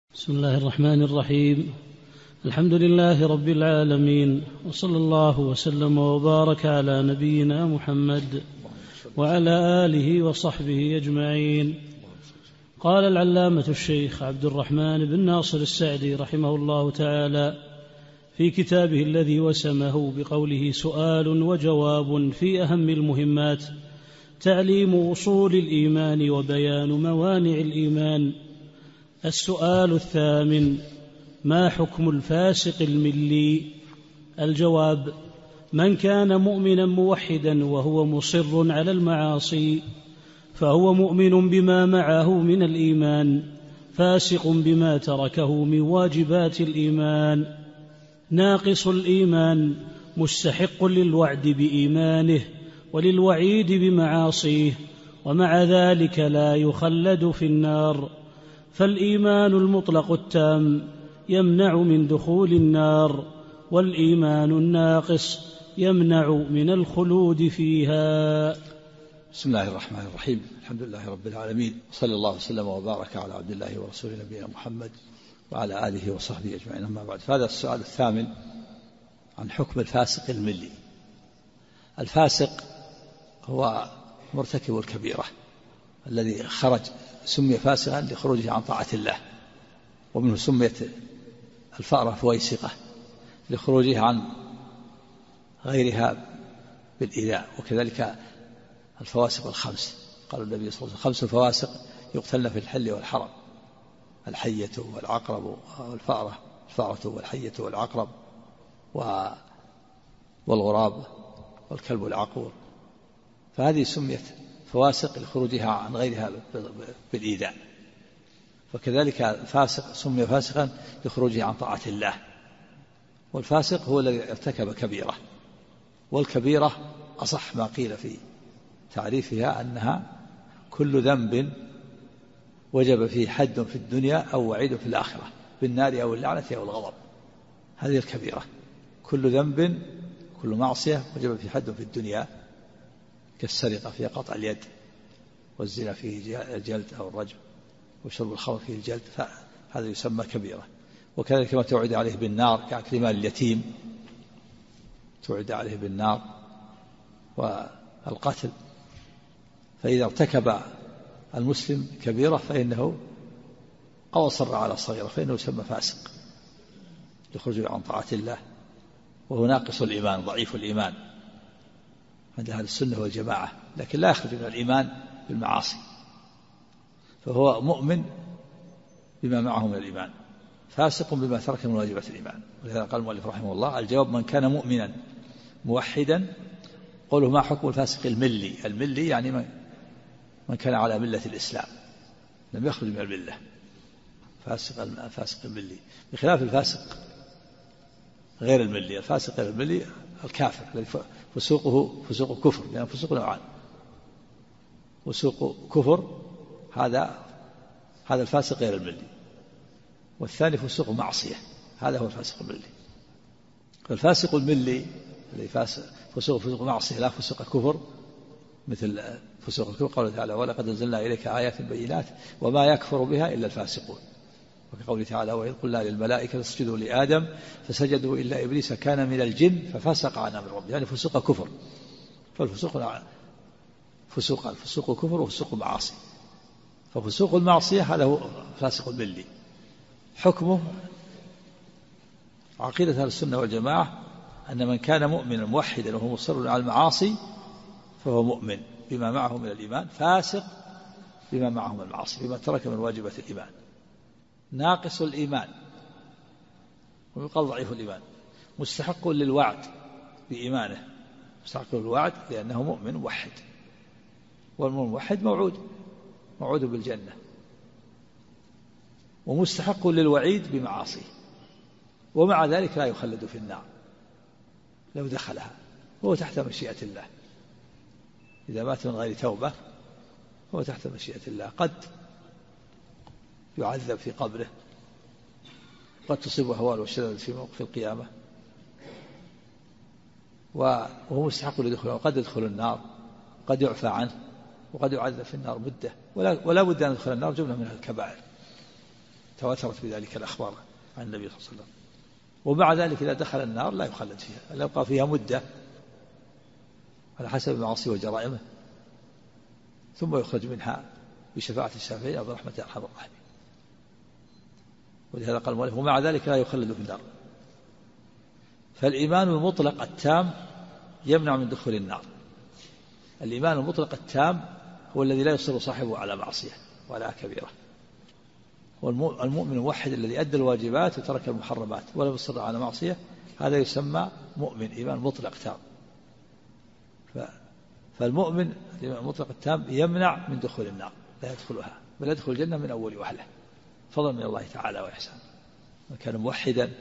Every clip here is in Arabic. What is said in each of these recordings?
بسم الله الرحمن الرحيم. الحمد لله رب العالمين، وصلى الله وسلم وبارك على نبينا محمد وعلى آله وصحبه أجمعين. قال العلامة الشيخ عبد الرحمن بن ناصر السعدي رحمه الله تعالى في كتابه الذي وسمه بقوله سؤال وجواب في أهم المهمات، تعليم أصول الإيمان وبيان موانع الإيمان. السؤال الثامن: ما حكم الفاسق الملي؟ الجواب: من كان مؤمنا موحدا وهو مصر على المعاصي فهو مؤمن بما معه من الإيمان، فاسق بما تركه من واجبات الإيمان، ناقص الإيمان، مستحق للوعد بإيمانه وللوعيد بمعاصيه، ومع ذلك لا يخلد في النار. فالإيمان المطلق التام يمنع من دخول النار، والإيمان الناقص يمنع من الخلود فيها. بسم الله الرحمن الرحيم. الحمد لله رب العالمين، صلى الله وسلم وبارك على عبد الله ورسوله نبينا محمد وعلى آله وصحبه أجمعين، أما بعد. فهذا السؤال الثامن عن حكم الفاسق الملي. الفاسق هو مرتكب الكبيرة الذي سمي فاسقا لخروجه عن طاعة الله، ومنه سميت الفأرة فويسقة لخروجه عن غيرها بالإيذاء. وكذلك الفواسق الخمس، قال النبي صلى الله عليه وسلم: 5 فواسق يقتلن في الحل والحرم: الحية والعقرب الفأرة والحية والعقرب والغراب والكلب العقور. فهذه سميت فواسق لخروجها عن غيرها بالإيذاء. وكذلك الفاسق سمي فاسقا لخروجه عن طاعة الله. والفاسق هو الذي ارتكب كبيرة، والكبيرة أصح ما قيل في تعريفها أنها كل ذنب وجب فيه حد في الدنيا أو وعيد في الآخرة بالنار أو اللعنة أو الغضب. هذه الكبيرة، كل ذنب، كل معصية وجب فيه حد في الدنيا، كالسرقة فيها قطع اليد، والزنا فيه الجلد أو الرجم، وشرب الخمر فيه الجلد، فهذا يسمى كبيرة. وكذلك ما توعد عليه بالنار كأكل مال اليتيم، توعد عليه بالنار، والقتل. فإذا ارتكب المسلم كبيرة فإنه أو أصر على صغيرة فإنه يسمى فاسق لخروجه عن طاعة الله، وهو ناقص الإيمان، ضعيف الإيمان عند أهل السنة والجماعة، لكن لا يخرج من الإيمان بالمعاصي، فهو مؤمن بما معه من الإيمان، فاسق بما ترك من واجبات الإيمان. ولهذا قال المؤلف رحمه الله: الجواب: من كان مؤمنا موحدا. قوله ما حكم الفاسق الملي؟ الملي يعني من كان على ملة الإسلام، لم يخرج من الملة، فاسق الملي، بخلاف الفاسق غير الملي. الفاسق غير الملي الكافر الذي فسوقه فسوق كفر، لأن فسوق نوعان: فسوق كفر هذا الفاسق غير الملي، والثاني فسوق معصية، هذا هو الفاسق الملي. فالفاسق الملي الذي فسوق معصية لا فسوق كفر، مثل فسوق الكفر قوله تعالى: ولقد أنزلنا إليك آيات بينات وما يكفر بها إلا الفاسقون. وكقوله تعالى: وإذ قلنا للملائكة اسجدوا لآدم فسجدوا إلا إبليس كان من الجن ففسق عن أمر ربه، يعني فسوق كفر. فالفسوق الفسوق كفر وفسوق معاصي. ففسوق المعصية هذا هو فاسق الملي. حكمه عقيدة أهل السنة والجماعة أن من كان مؤمنا موحدا وهو مصر على المعاصي فهو مؤمن بما معه من الإيمان، فاسق بما معه من المعاصي، بما ترك من واجبات الإيمان، ناقص الإيمان، ويقال ضعيف الإيمان، مستحق للوعد بإيمانه، مستحق للوعد لأنه مؤمن موحد، والموحد موعود بالجنة، ومستحق للوعيد بمعاصيه، ومع ذلك لا يخلد في النار لو دخلها، هو تحت مشيئة الله. إذا مات من غير توبة هو تحت مشيئة الله، قد يعذب في قبره، قد تصيبه هوال والشلل في موقف القيامة، وهو مستحق لدخله، وقد يدخل النار، قد يعفى عنه، وقد يعذب في النار مدة، ولا بد أن يدخل النار جملة من الكبائر. تواترت بذلك الأخبار عن النبي صلى الله عليه وسلم. ومع ذلك إذا دخل النار لا يخلد فيها، لا يبقى فيها مدة على حسب معاصيه وجرائمه، ثم يخرج منها بشفاعة الشافعين أو برحمة أرحم الراحمين. ولهذا قال المؤلف ومع ذلك لا يخلد في النار. فالإيمان المطلق التام يمنع من دخول النار. الإيمان المطلق التام هو الذي لا يصر صاحبه على معصية ولا كبيرة. هو المؤمن الموحد الذي أدى الواجبات وترك المحرمات ولم يصر على معصية، هذا يسمى مؤمن إيمان مطلق تام. فالمؤمن المطلق التام يمنع من دخول النار، لا يدخلها بل يدخل الجنة من أول وهلة، فضلا من الله تعالى وإحسان. من كان موحدا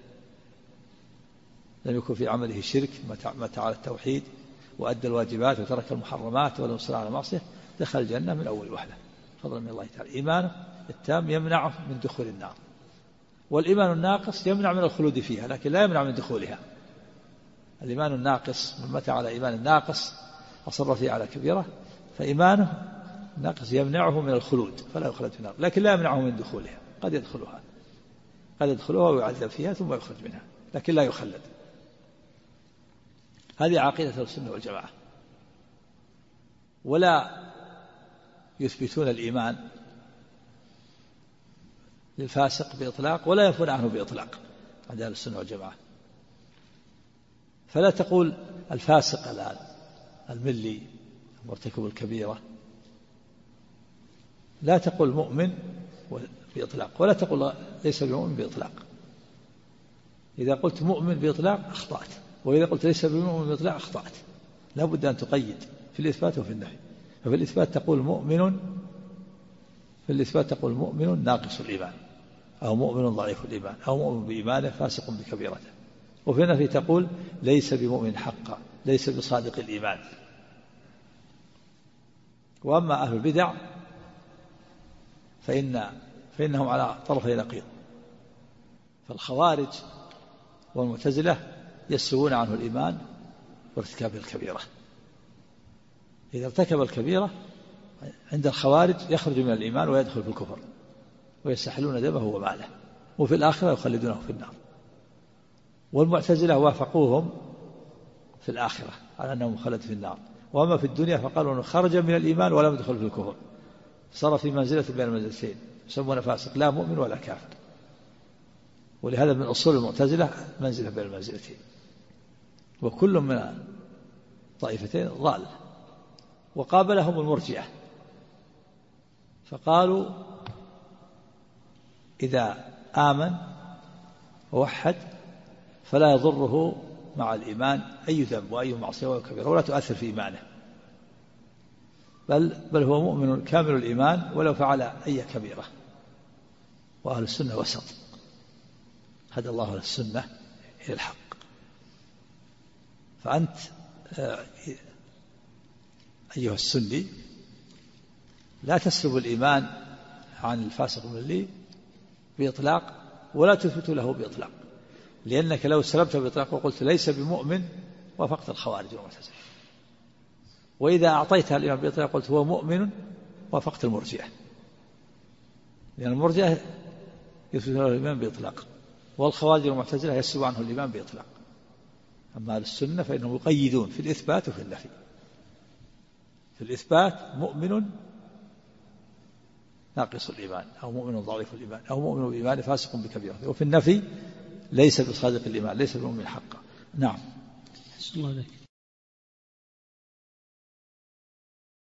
لم يكن في عمله شرك ما تعالى التوحيد وأدى الواجبات وترك المحرمات ولم يصر على معصية دخل الجنة من أول وهلة، فضلا من الله تعالى. إيمانه التام يمنعه من دخول النار. والإيمان الناقص يمنع من الخلود فيها لكن لا يمنع من دخولها. الإيمان الناقص من متى على إيمان الناقص أصر فيه على كبيرة، فإيمانه الناقص يمنعه من الخلود فلا يخلد في النار، لكن لا يمنعه من دخولها. قد يدخلها ويعذب فيها ثم يخرج منها لكن لا يخلد. هذه عقيدة السنة والجماعة. ولا يثبتون الإيمان للفاسق بإطلاق ولا ينفون عنه بإطلاق عند أهل السنة والجماعة. فلا تقول الفاسق الآن الملي مرتكب الكبيرة، لا تقول مؤمن بإطلاق ولا تقول ليس بمؤمن بإطلاق. إذا قلت مؤمن بإطلاق أخطأت، وإذا قلت ليس بمؤمن بإطلاق أخطأت. لا بد أن تقيد في الإثبات وفي النفي. ففي الإثبات تقول مؤمن ناقص الإيمان أو مؤمن ضعيف الإيمان أو مؤمن بإيمانه فاسق بكبيرته. وفي النفي تقول ليس بمؤمن حقا، ليس بصادق الإيمان. وأما أهل البدع فإنهم على طرفي نقيض. فالخوارج والمعتزلة يسلبون عنه الإيمان وارتكاب الكبيرة. إذا ارتكب الكبيرة عند الخوارج يخرج من الإيمان ويدخل في الكفر ويستحلون دمه وماله، وفي الآخرة يخلدونه في النار. والمعتزلة وافقوهم في الآخرة على أنه مخلد في النار، وأما في الدنيا فقالوا أنه خرج من الإيمان ولم يدخل في الكفر، صار في منزلة بين المنزلتين، يسمون فاسق لا مؤمن ولا كافر. ولهذا من أصول المعتزلة منزلة بين المنزلتين، وكل من طائفتين ضال. وقابلهم المرجئة فقالوا إذا آمن ووحد فلا يضره مع الإيمان أي ذنب وأي معصية وكبيرة ولا تؤثر في إيمانه، بل هو مؤمن كامل الإيمان ولو فعل أي كبيرة. وأهل السنة وسط، هدى الله أهل السنة إلى الحق. فأنت أيها السني لا تسلب الإيمان عن الفاسق الملي بإطلاق ولا تثبت له بإطلاق، لأنك لو سلبته بإطلاق وقلت ليس بمؤمن وافقت الخوارج والمعتزلة. وإذا أعطيتها الإيمان بإطلاق قلت هو مؤمن وافقت المرجئة، لأن المرجئة يثبت له الإيمان بإطلاق، والخوارج والمعتزلة يسلب عنه الإيمان بإطلاق. أما السنة فإنهم يقيدون في الإثبات وفي النفي. في الإثبات مؤمن ناقص الإيمان أو مؤمن ضعيف الإيمان أو مؤمن بإيمان فاسق بكبيرة. وفي النفي ليس بصادق الإيمان، ليس بمؤمن حقا. نعم. أحسن الله عليك.